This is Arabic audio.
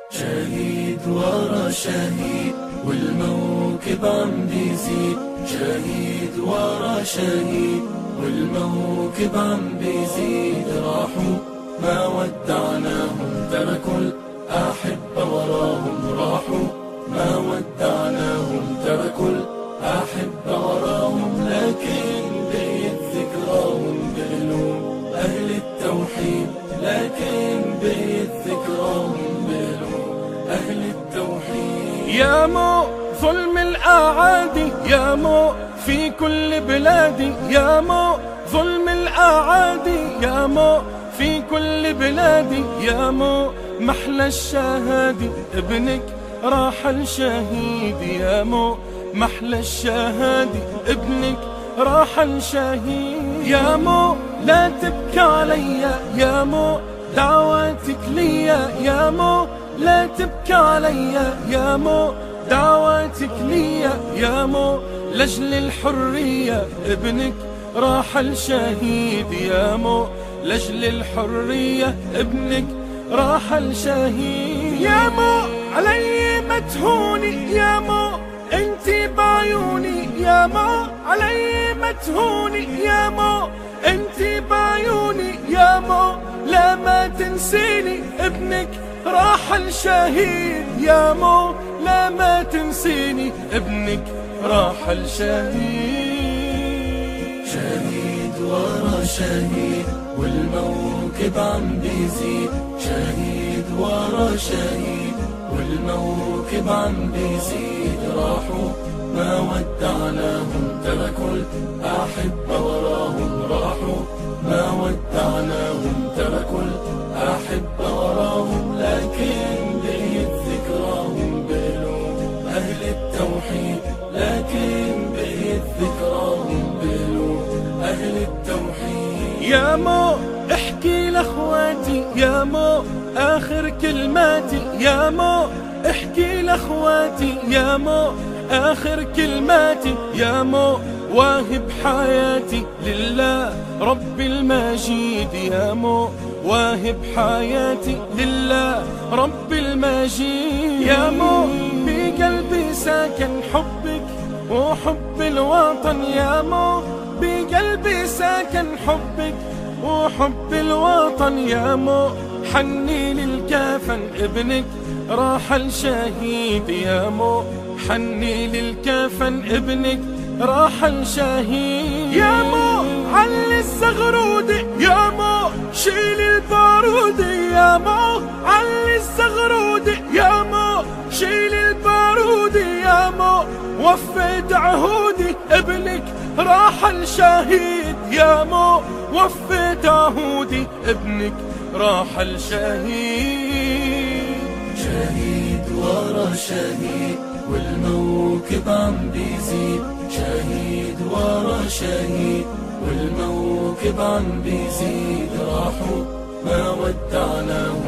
شهيد ورا شهيد والموكب عم بيزيد، شهيد ورا شهيد والموكب عم بيزيد. راحوا ما ودعناهم تركوا الأحبة وراهم، راحوا ما ودعناهم تركوا الأحبة وراهم، لكن بقيت ذكراهم بقلوب أهل التوحيد، لكن بقيت ذكراهم بقلوب أهل التوحيد. يا مو ظلم الأعادي، يا مو في كل بلادي، يا مو ظلم الأعادي، يا مو في كل بلادي، يا مو محلى الشهادي ابنك راح الشهيد، يا مو محلى الشهادي ابنك راح الشهيد. يا مو لا تبكي عليا، يا مو دعواتك ليا، يا مو لا تبكي عليا، يا مو دعواتك ليا، يا مو لجل الحرية ابنك راح الشهيد، يا مو لجل الحرية ابنك راح الشهيد. يا مو علي ما تهوني، يا مو انتي بعيوني، يا مو علي ما تهوني، يا مو انتي بعيوني، يا مو لا ما تنسيني ابنك راح الشهيد، يا مو لا ما تنسيني ابنك راح الشهيد. شهيد ورا شهيد والموكب عم بيزيد، شهيد ورا شهيد والموكب عم بيزيد. راحوا ما ودعناهم تركوا الأحبة وراهم، راحوا ما ودعناهم تركوا الأحبة وراهم، لكن بقيت ذكراهم بقلوب أهل التوحيد، لكن بقيت ذكراهم بقلوب أهل التوحيد. يا مو احكي لاخواتي، يا مو آخر كلماتي، يا مو احكي لاخواتي، يا مو آخر كلماتي، يا مو واهب حياتي لله رب المجيد، يا مو واهب حياتي لله رب المجيد. يا مو بقلبي ساكن حبك وحب الوطن، يا مو بقلبي ساكن حبك وحب الوطن، يا مو حني للكفن ابنك راح الشهيد، يا مو حني للكفن ابنك راح الشهيد. يا مو علي الزغرودي، يا مو شيل البارودي، يا مو علي الزغرودي، يا مو شيل البارودي، يا مو وفيت عهودي ابنك راح الشهيد، يا مو وفيت عهودي ابنك راح الشهيد. شهيد ورا شهيد والموكب عم بيزيد، شهيد ورا شهيد والموكب عم بيزيد. راحوا ما ودعناهم